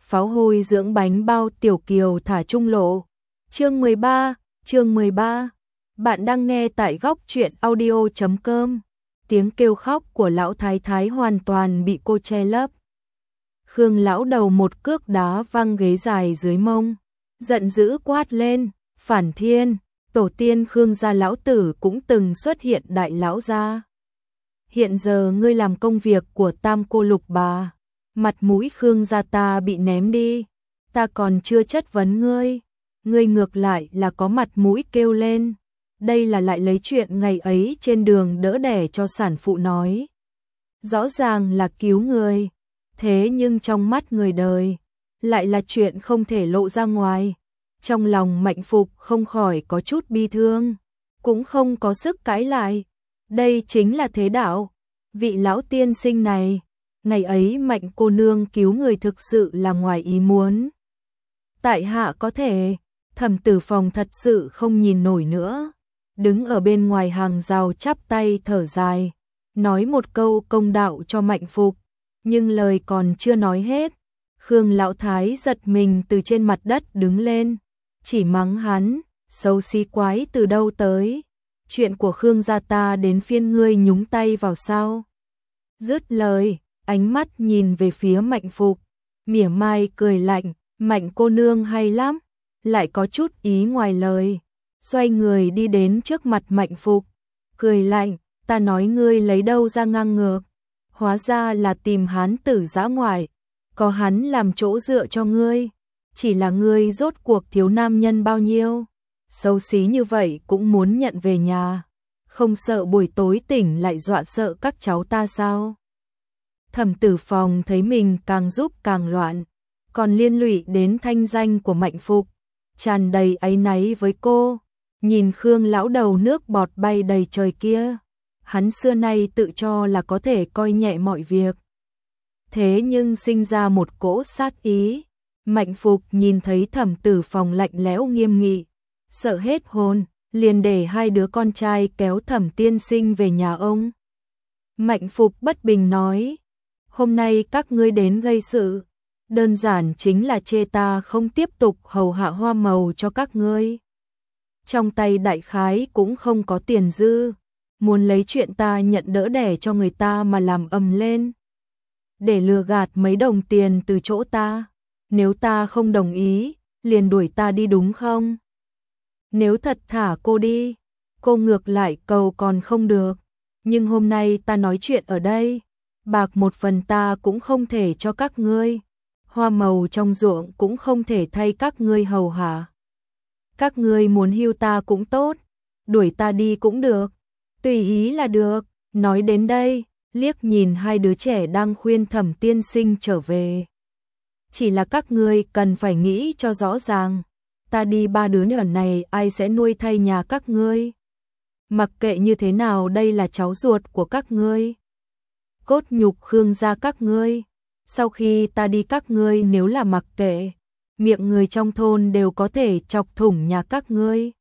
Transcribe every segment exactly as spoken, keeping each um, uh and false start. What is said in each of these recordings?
pháo hôi dưỡng bánh bao tiểu kiều thả trung lộ. Chương mười ba, chương mười ba. Bạn đang nghe tại góc truyện audio chấm com. Tiếng kêu khóc của lão thái thái hoàn toàn bị cô che lấp. Khương lão đầu một cước đá văng ghế dài dưới mông, giận dữ quát lên, phản thiên, tổ tiên Khương gia lão tử cũng từng xuất hiện đại lão gia. Hiện giờ ngươi làm công việc của tam cô lục bà, mặt mũi Khương gia ta bị ném đi, ta còn chưa chất vấn ngươi, ngươi ngược lại là có mặt mũi kêu lên. Đây là lại lấy chuyện ngày ấy trên đường đỡ đẻ cho sản phụ nói. Rõ ràng là cứu người, thế nhưng trong mắt người đời, lại là chuyện không thể lộ ra ngoài. Trong lòng Mạnh Phục không khỏi có chút bi thương, cũng không có sức cãi lại. Đây chính là thế đạo, vị lão tiên sinh này, ngày ấy Mạnh cô nương cứu người thực sự là ngoài ý muốn. Tại hạ có thể, Thẩm Tử Phòng thật sự không nhìn nổi nữa, đứng ở bên ngoài hàng rào chắp tay thở dài, nói một câu công đạo cho Mạnh Phục, nhưng lời còn chưa nói hết, Khương lão thái giật mình từ trên mặt đất đứng lên, chỉ mắng hắn, xấu xí quái từ đâu tới, chuyện của Khương gia ta đến phiên ngươi nhúng tay vào sao? Dứt lời, ánh mắt nhìn về phía Mạnh Phục, mỉa mai cười lạnh, Mạnh cô nương hay lắm, lại có chút ý ngoài lời. Xoay người đi đến trước mặt Mạnh Phục, cười lạnh, ta nói ngươi lấy đâu ra ngang ngược, hóa ra là tìm hán tử dã ngoại, có hắn làm chỗ dựa cho ngươi, chỉ là ngươi rốt cuộc thiếu nam nhân bao nhiêu, xấu xí như vậy cũng muốn nhận về nhà, không sợ buổi tối tỉnh lại dọa sợ các cháu ta sao? Thẩm Tử Phòng thấy mình càng giúp càng loạn, còn liên lụy đến thanh danh của Mạnh Phục, tràn đầy áy náy với cô. Nhìn Khương lão đầu nước bọt bay đầy trời kia, hắn xưa nay tự cho là có thể coi nhẹ mọi việc. Thế nhưng sinh ra một cỗ sát ý, Mạnh Phục nhìn thấy Thẩm Tử Phòng lạnh lẽo nghiêm nghị, sợ hết hồn, liền để hai đứa con trai kéo Thẩm tiên sinh về nhà ông. Mạnh Phục bất bình nói, hôm nay các ngươi đến gây sự, đơn giản chính là chê ta không tiếp tục hầu hạ hoa màu cho các ngươi. Trong tay đại khái cũng không có tiền dư, muốn lấy chuyện ta nhận đỡ đẻ cho người ta mà làm ầm lên, để lừa gạt mấy đồng tiền từ chỗ ta, nếu ta không đồng ý, liền đuổi ta đi đúng không? Nếu thật thả cô đi, cô ngược lại cầu còn không được, nhưng hôm nay ta nói chuyện ở đây, bạc một phần ta cũng không thể cho các ngươi, hoa màu trong ruộng cũng không thể thay các ngươi hầu hạ. Các ngươi muốn hưu ta cũng tốt, đuổi ta đi cũng được, tùy ý là được. Nói đến đây, liếc nhìn hai đứa trẻ đang khuyên Thẩm tiên sinh trở về. Chỉ là các ngươi cần phải nghĩ cho rõ ràng, ta đi ba đứa nhỏ này ai sẽ nuôi thay nhà các ngươi? Mặc kệ như thế nào đây là cháu ruột của các ngươi, cốt nhục Khương gia các ngươi, sau khi ta đi các ngươi nếu là mặc kệ, miệng người trong thôn đều có thể chọc thủng nhà các ngươi.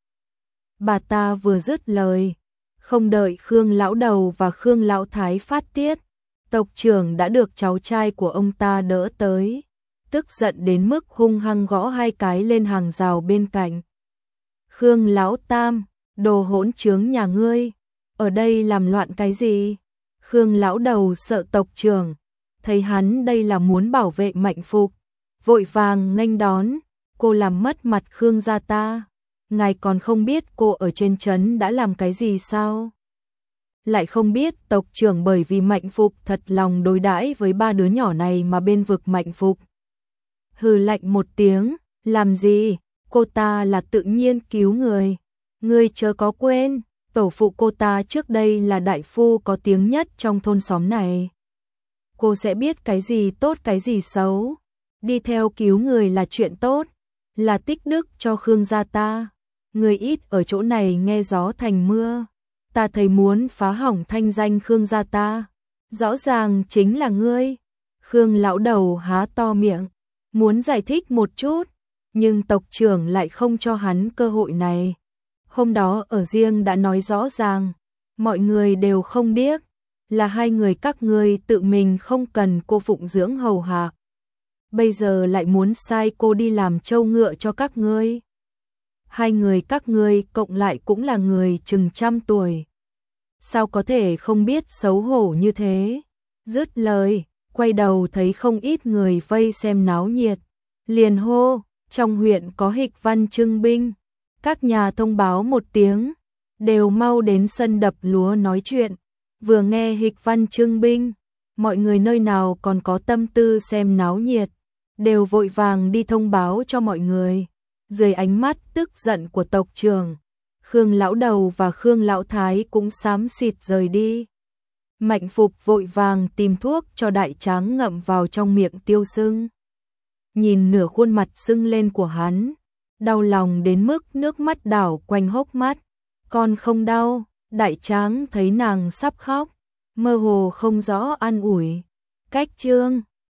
Bà ta vừa dứt lời, không đợi Khương lão đầu và Khương lão thái phát tiết, tộc trưởng đã được cháu trai của ông ta đỡ tới, tức giận đến mức hung hăng gõ hai cái lên hàng rào bên cạnh. Khương lão tam, đồ hỗn trướng nhà ngươi, ở đây làm loạn cái gì? Khương lão đầu sợ tộc trưởng, thấy hắn đây là muốn bảo vệ Mạnh Phục, vội vàng nghênh đón, cô làm mất mặt Khương gia ta, ngài còn không biết cô ở trên trấn đã làm cái gì sao? Lại không biết tộc trưởng bởi vì Mạnh Phục thật lòng đối đãi với ba đứa nhỏ này mà bên vực Mạnh Phục. Hừ lạnh một tiếng, làm gì, cô ta là tự nhiên cứu người, ngươi chớ có quên, tổ phụ cô ta trước đây là đại phu có tiếng nhất trong thôn xóm này. Cô sẽ biết cái gì tốt cái gì xấu. Đi theo cứu người là chuyện tốt, là tích đức cho Khương gia ta. Người ít ở chỗ này nghe gió thành mưa, ta thấy muốn phá hỏng thanh danh Khương gia ta, rõ ràng chính là ngươi. Khương lão đầu há to miệng, muốn giải thích một chút, nhưng tộc trưởng lại không cho hắn cơ hội này. Hôm đó ở riêng đã nói rõ ràng, mọi người đều không điếc, là hai người các ngươi tự mình không cần cô phụng dưỡng hầu hạ. bây giờ lại muốn sai cô đi làm trâu ngựa cho các ngươi. Hai người các ngươi cộng lại cũng là người chừng trăm tuổi. Sao có thể không biết xấu hổ như thế? Dứt lời, quay đầu thấy không ít người vây xem náo nhiệt. Liền hô, trong huyện có hịch văn trưng binh. Các nhà thông báo một tiếng, đều mau đến sân đập lúa nói chuyện. Vừa nghe hịch văn trưng binh, mọi người nơi nào còn có tâm tư xem náo nhiệt, đều vội vàng đi thông báo cho mọi người. Dưới ánh mắt tức giận của tộc trưởng, Khương lão đầu và Khương lão thái cũng xám xịt rời đi. Mạnh Phục vội vàng tìm thuốc cho đại tráng ngậm vào trong miệng tiêu sưng. Nhìn nửa khuôn mặt sưng lên của hắn, đau lòng đến mức nước mắt đảo quanh hốc mắt. Con không đau, đại tráng thấy nàng sắp khóc, mơ hồ không rõ an ủi. Cách Trương